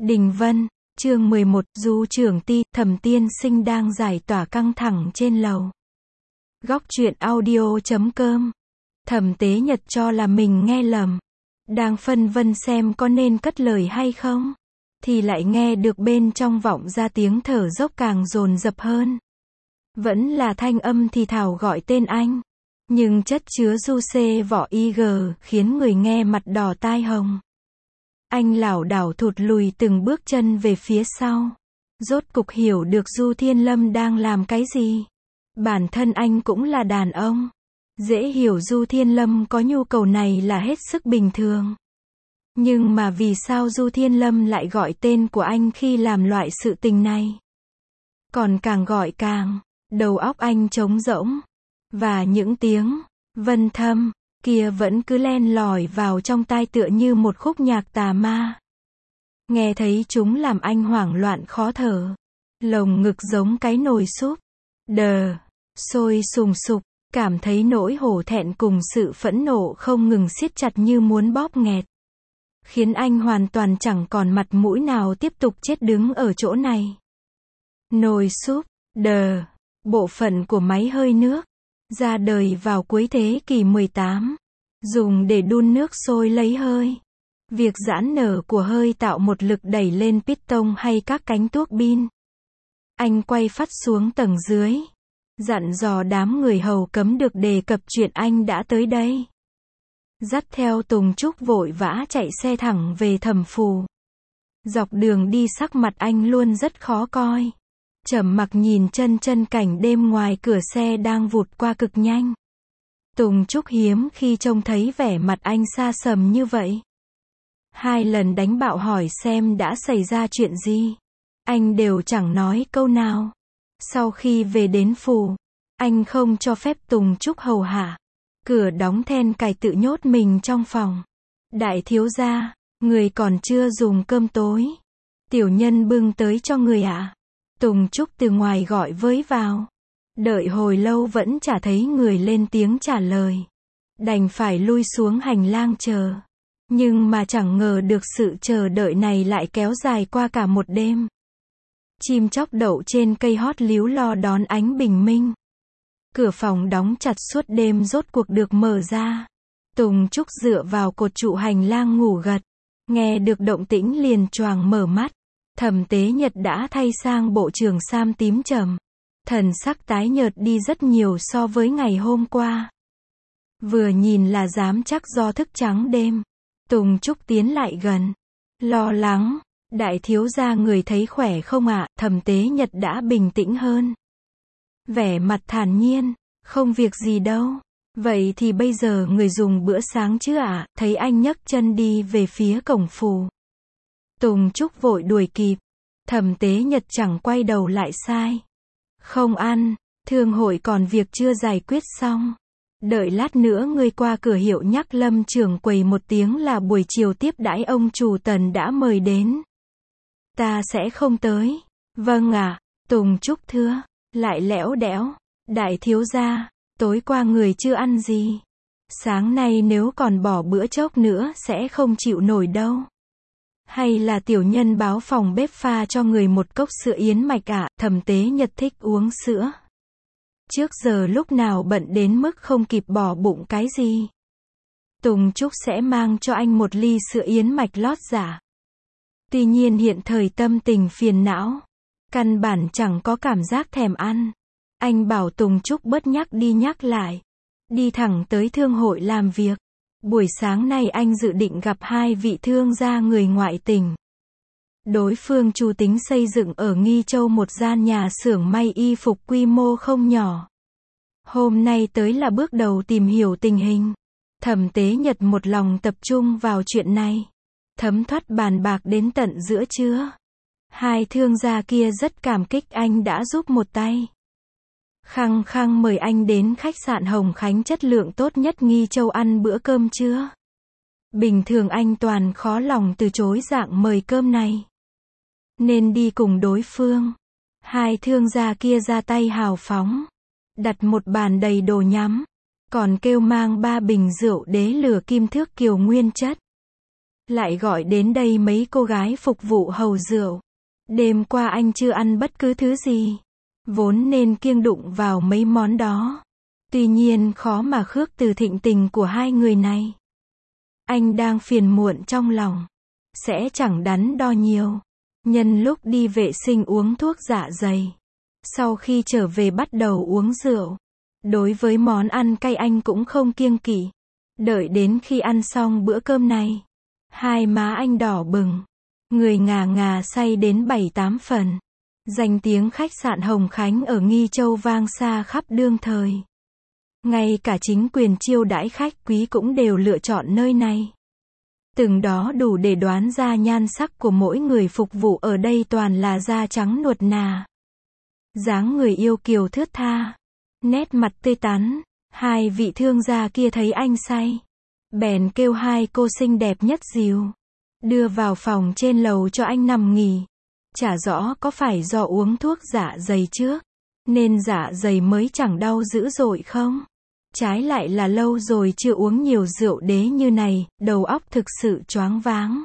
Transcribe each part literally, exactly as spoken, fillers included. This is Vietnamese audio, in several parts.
Đình Vân, chương mười một, Du Trưởng Ti, Thẩm Tiên Sinh đang giải tỏa căng thẳng trên lầu. Góc truyện audio chấm com. Thẩm Tế Nhật cho là mình nghe lầm. Đang phân vân xem có nên cất lời hay không. Thì lại nghe được bên trong vọng ra tiếng thở dốc càng dồn dập hơn. Vẫn là thanh âm thì thào gọi tên anh. Nhưng chất chứa du xê vỏ y gờ khiến người nghe mặt đỏ tai hồng. Anh lảo đảo thụt lùi từng bước chân về phía sau. Rốt cục hiểu được Du Thiên Lâm đang làm cái gì. Bản thân anh cũng là đàn ông. Dễ hiểu Du Thiên Lâm có nhu cầu này là hết sức bình thường. Nhưng mà vì sao Du Thiên Lâm lại gọi tên của anh khi làm loại sự tình này? Còn càng gọi càng, đầu óc anh trống rỗng. Và những tiếng, Vân Thâm, kia vẫn cứ len lỏi vào trong tai tựa như một khúc nhạc tà ma. Nghe thấy chúng làm anh hoảng loạn khó thở. Lồng ngực giống cái nồi súp. Đờ, sôi sùng sục, cảm thấy nỗi hổ thẹn cùng sự phẫn nộ không ngừng siết chặt như muốn bóp nghẹt. Khiến anh hoàn toàn chẳng còn mặt mũi nào tiếp tục chết đứng ở chỗ này. Nồi súp, đờ, bộ phận của máy hơi nước. Ra đời vào cuối thế kỷ mười tám. Dùng để đun nước sôi lấy hơi. Việc giãn nở của hơi tạo một lực đẩy lên piston hay các cánh tuốc bin. Anh quay phắt xuống tầng dưới. Dặn dò đám người hầu cấm được đề cập chuyện anh đã tới đây. Dắt theo Tùng Trúc vội vã chạy xe thẳng về Thẩm Phủ. Dọc đường đi sắc mặt anh luôn rất khó coi. Trầm mặc nhìn chân chân cảnh đêm ngoài cửa xe đang vụt qua cực nhanh. Tùng Trúc hiếm khi trông thấy vẻ mặt anh xa sầm như vậy. Hai lần đánh bạo hỏi xem đã xảy ra chuyện gì. Anh đều chẳng nói câu nào. Sau khi về đến phủ, anh không cho phép Tùng Trúc hầu hạ. Cửa đóng then cài tự nhốt mình trong phòng. Đại thiếu gia, người còn chưa dùng cơm tối. Tiểu nhân bưng tới cho người ạ. À. Tùng Trúc từ ngoài gọi với vào. Đợi hồi lâu vẫn chả thấy người lên tiếng trả lời. Đành phải lui xuống hành lang chờ. Nhưng mà chẳng ngờ được sự chờ đợi này lại kéo dài qua cả một đêm. Chim chóc đậu trên cây hót líu lo đón ánh bình minh. Cửa phòng đóng chặt suốt đêm rốt cuộc được mở ra. Tùng Trúc dựa vào cột trụ hành lang ngủ gật. Nghe được động tĩnh liền choàng mở mắt. Thẩm Tế Nhật đã thay sang bộ trường sam tím trầm. Thần sắc tái nhợt đi rất nhiều so với ngày hôm qua. Vừa nhìn là dám chắc do thức trắng đêm. Tùng Trúc tiến lại gần. Lo lắng. Đại thiếu gia người thấy khỏe không ạ? À? Thẩm Tế Nhật đã bình tĩnh hơn. Vẻ mặt thản nhiên. Không việc gì đâu. Vậy thì bây giờ người dùng bữa sáng chứ ạ? À? Thấy anh nhấc chân đi về phía cổng phủ. Tùng Trúc vội đuổi kịp. Thẩm Tế Nhật chẳng quay đầu lại sai. Không ăn, thương hội còn việc chưa giải quyết xong. Đợi lát nữa ngươi qua cửa hiệu nhắc Lâm trưởng quầy một tiếng là buổi chiều tiếp đãi ông chủ Tần đã mời đến. Ta sẽ không tới. Vâng ạ, à, Tùng Trúc thưa. Lại lẽo đẽo. Đại thiếu gia, tối qua người chưa ăn gì. Sáng nay nếu còn bỏ bữa chốc nữa sẽ không chịu nổi đâu. Hay là tiểu nhân báo phòng bếp pha cho người một cốc sữa yến mạch ạ? À? Thẩm Tế Nhật thích uống sữa. Trước giờ lúc nào bận đến mức không kịp bỏ bụng cái gì. Tùng Trúc sẽ mang cho anh một ly sữa yến mạch lót giả. Tuy nhiên hiện thời tâm tình phiền não. Căn bản chẳng có cảm giác thèm ăn. Anh bảo Tùng Trúc bớt nhắc đi nhắc lại. Đi thẳng tới thương hội làm việc. Buổi sáng nay anh dự định gặp hai vị thương gia người ngoại tỉnh. Đối phương chủ tính xây dựng ở Nghi Châu một gian nhà xưởng may y phục quy mô không nhỏ. Hôm nay tới là bước đầu tìm hiểu tình hình. Thẩm Tế Nhật một lòng tập trung vào chuyện này. Thấm thoát bàn bạc đến tận giữa trưa. Hai thương gia kia rất cảm kích anh đã giúp một tay. Khăng khăng mời anh đến khách sạn Hồng Khánh chất lượng tốt nhất Nghi Châu ăn bữa cơm trưa. Bình thường anh toàn khó lòng từ chối dạng mời cơm này. Nên đi cùng đối phương. Hai thương gia kia ra tay hào phóng. Đặt một bàn đầy đồ nhắm. Còn kêu mang ba bình rượu đế lửa kim thước kiều nguyên chất. lại gọi đến đây mấy cô gái phục vụ hầu rượu. Đêm qua anh chưa ăn bất cứ thứ gì, vốn nên kiêng đụng vào mấy món đó. Tuy nhiên khó mà khước từ thịnh tình của hai người này. Anh đang phiền muộn trong lòng, sẽ chẳng đắn đo nhiều. Nhân lúc đi vệ sinh uống thuốc dạ dày, sau khi trở về bắt đầu uống rượu. Đối với món ăn cay anh cũng không kiêng kỵ. Đợi đến khi ăn xong bữa cơm này, hai má anh đỏ bừng, người ngà ngà say đến bảy tám phần. Danh tiếng khách sạn Hồng Khánh ở Nghi Châu vang xa khắp đương thời. Ngay cả chính quyền chiêu đãi khách quý cũng đều lựa chọn nơi này. Từng đó đủ để đoán ra nhan sắc của mỗi người phục vụ ở đây toàn là da trắng nuột nà. Dáng người yêu kiều thướt tha, nét mặt tươi tắn. Hai vị thương gia kia thấy anh say, bèn kêu hai cô xinh đẹp nhất dìu, đưa vào phòng trên lầu cho anh nằm nghỉ. Chả rõ có phải do uống thuốc dạ dày trước, nên dạ dày mới chẳng đau dữ dội không? Trái lại là lâu rồi chưa uống nhiều rượu đế như này, đầu óc thực sự choáng váng.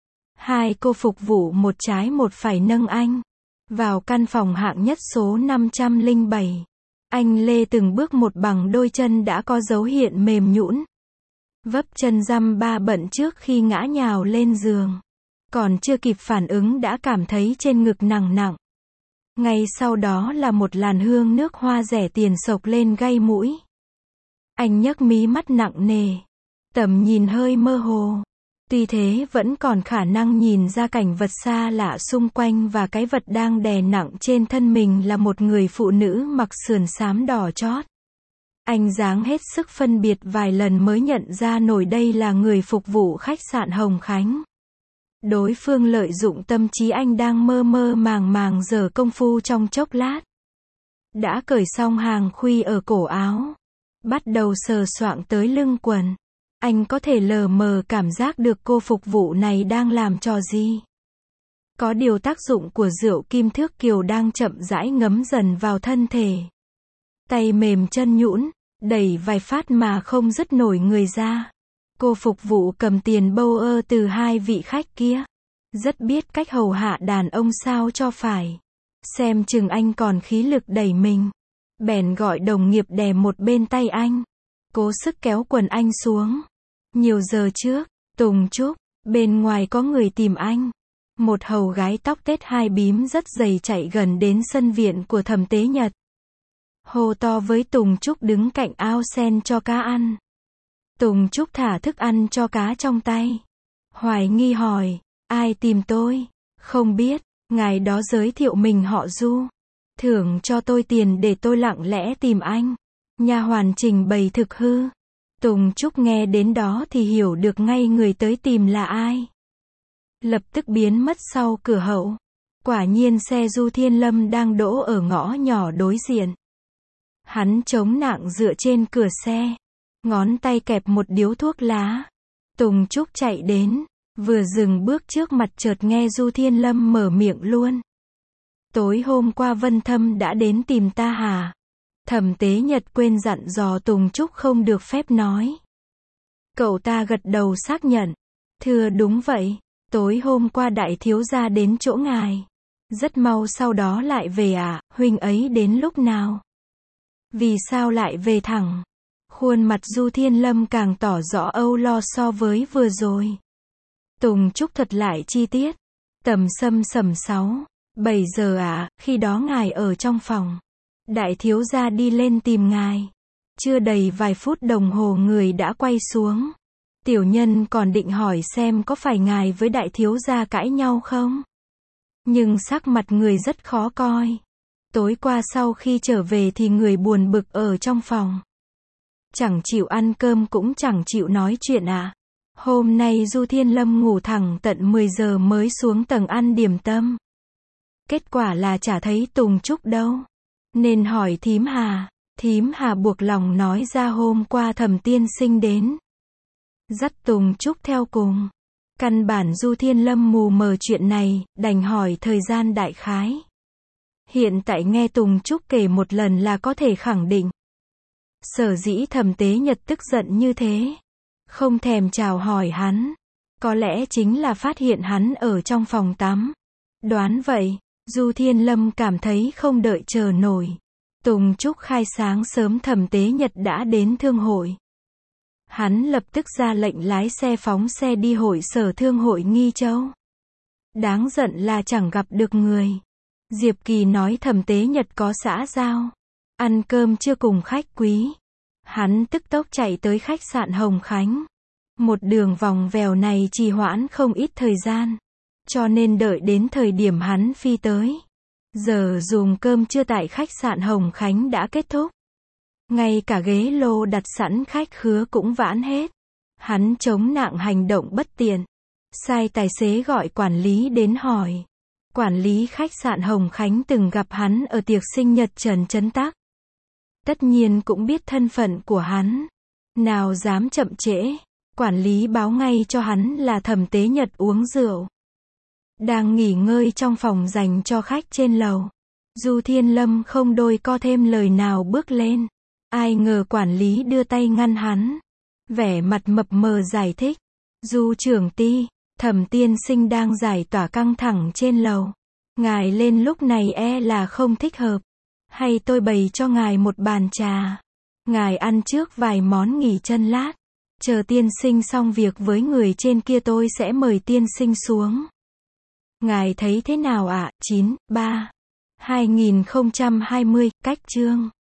Hai cô phục vụ một trái một phải nâng anh vào căn phòng hạng nhất số năm trăm lẻ bảy. Anh lê từng bước một bằng đôi chân đã có dấu hiện mềm nhũn. Vấp chân dăm ba bận trước khi ngã nhào lên giường. Còn chưa kịp phản ứng đã cảm thấy trên ngực nặng nặng. Ngay sau đó là một làn hương nước hoa rẻ tiền xộc lên gây mũi. Anh nhấc mí mắt nặng nề, tầm nhìn hơi mơ hồ. Tuy thế vẫn còn khả năng nhìn ra cảnh vật xa lạ xung quanh và cái vật đang đè nặng trên thân mình là một người phụ nữ mặc sườn xám đỏ chót. Anh dáng hết sức phân biệt vài lần mới nhận ra nổi đây là người phục vụ khách sạn Hồng Khánh. Đối phương lợi dụng tâm trí anh đang mơ mơ màng màng giở công phu trong chốc lát. Đã cởi xong hàng khuy ở cổ áo, bắt đầu sờ soạng tới lưng quần. Anh có thể lờ mờ cảm giác được cô phục vụ này đang làm trò gì. Có điều tác dụng của rượu kim thước kiều đang chậm rãi ngấm dần vào thân thể. Tay mềm chân nhũn, đẩy vài phát mà không dứt nổi người ra. Cô phục vụ cầm tiền bâu ơ từ hai vị khách kia. Rất biết cách hầu hạ đàn ông sao cho phải. Xem chừng anh còn khí lực đẩy mình. Bèn gọi đồng nghiệp đè một bên tay anh. Cố sức kéo quần anh xuống. Nhiều giờ trước, Tùng Trúc, bên ngoài có người tìm anh. Một hầu gái tóc tết hai bím rất dày chạy gần đến sân viện của Thẩm Tế Nhật. Hô to với Tùng Trúc đứng cạnh ao sen cho cá ăn. Tùng Trúc thả thức ăn cho cá trong tay. Hoài nghi hỏi, ai tìm tôi? Không biết, ngài đó giới thiệu mình họ Du. Thưởng cho tôi tiền để tôi lặng lẽ tìm anh. Nha hoàn trình bày thực hư. Tùng Trúc nghe đến đó thì hiểu được ngay người tới tìm là ai. Lập tức biến mất sau cửa hậu. Quả nhiên xe Du Thiên Lâm đang đỗ ở ngõ nhỏ đối diện. Hắn chống nặng dựa trên cửa xe. Ngón tay kẹp một điếu thuốc lá. Tùng Trúc chạy đến. Vừa dừng bước trước mặt chợt nghe Du Thiên Lâm mở miệng luôn. Tối hôm qua Vân Thâm đã đến tìm ta hả? Thẩm Tế Nhật quên dặn dò Tùng Trúc không được phép nói. Cậu ta gật đầu xác nhận. Thưa đúng vậy, tối hôm qua đại thiếu gia đến chỗ ngài. Rất mau sau đó lại về à, huynh ấy đến lúc nào? Vì sao lại về thẳng? Khuôn mặt Du Thiên Lâm càng tỏ rõ âu lo so với vừa rồi. Tùng Trúc thuật lại chi tiết. Tầm sâm sầm sáu, bảy giờ à, khi đó ngài ở trong phòng. Đại thiếu gia đi lên tìm ngài. Chưa đầy vài phút đồng hồ người đã quay xuống. Tiểu nhân còn định hỏi xem có phải ngài với đại thiếu gia cãi nhau không? Nhưng sắc mặt người rất khó coi. Tối qua sau khi trở về thì người buồn bực ở trong phòng. Chẳng chịu ăn cơm cũng chẳng chịu nói chuyện à. Hôm nay Du Thiên Lâm ngủ thẳng tận mười giờ mới xuống tầng ăn điểm tâm. Kết quả là chả thấy Tùng Trúc đâu. Nên hỏi thím Hà. Thím Hà buộc lòng nói ra hôm qua Thẩm tiên sinh đến. Dắt Tùng Trúc theo cùng. Căn bản Du Thiên Lâm mù mờ chuyện này, đành hỏi thời gian đại khái. Hiện tại nghe Tùng Trúc kể một lần là có thể khẳng định. Sở dĩ Thẩm Tế Nhật tức giận như thế. Không thèm chào hỏi hắn. Có lẽ chính là phát hiện hắn ở trong phòng tắm. Đoán vậy, Du Thiên Lâm cảm thấy không đợi chờ nổi. Tùng Trúc khai sáng sớm Thẩm Tế Nhật đã đến thương hội. Hắn lập tức ra lệnh lái xe phóng xe đi hội sở thương hội Nghi Châu. Đáng giận là chẳng gặp được người. Diệp Kỳ nói Thẩm Tế Nhật có xã giao. Ăn cơm chưa cùng khách quý. Hắn tức tốc chạy tới khách sạn Hồng Khánh. Một đường vòng vèo này trì hoãn không ít thời gian. Cho nên đợi đến thời điểm hắn phi tới. Giờ dùng cơm trưa tại khách sạn Hồng Khánh đã kết thúc. Ngay cả ghế lô đặt sẵn khách khứa cũng vãn hết. Hắn chống nặng hành động bất tiện. Sai tài xế gọi quản lý đến hỏi. Quản lý khách sạn Hồng Khánh từng gặp hắn ở tiệc sinh nhật Trần Chấn Tắc. Tất nhiên cũng biết thân phận của hắn. Nào dám chậm trễ. Quản lý báo ngay cho hắn là Thẩm Tế Nhật uống rượu. Đang nghỉ ngơi trong phòng dành cho khách trên lầu. Du Thiên Lâm không đôi co thêm lời nào bước lên. Ai ngờ quản lý đưa tay ngăn hắn. Vẻ mặt mập mờ giải thích. Du trưởng ty, Thẩm tiên sinh đang giải tỏa căng thẳng trên lầu. Ngài lên lúc này e là không thích hợp. Hay tôi bày cho ngài một bàn trà. Ngài ăn trước vài món nghỉ chân lát. Chờ tiên sinh xong việc với người trên kia tôi sẽ mời tiên sinh xuống. Ngài thấy thế nào ạ? chín, ba, hai nghìn không trăm hai mươi, cách chương.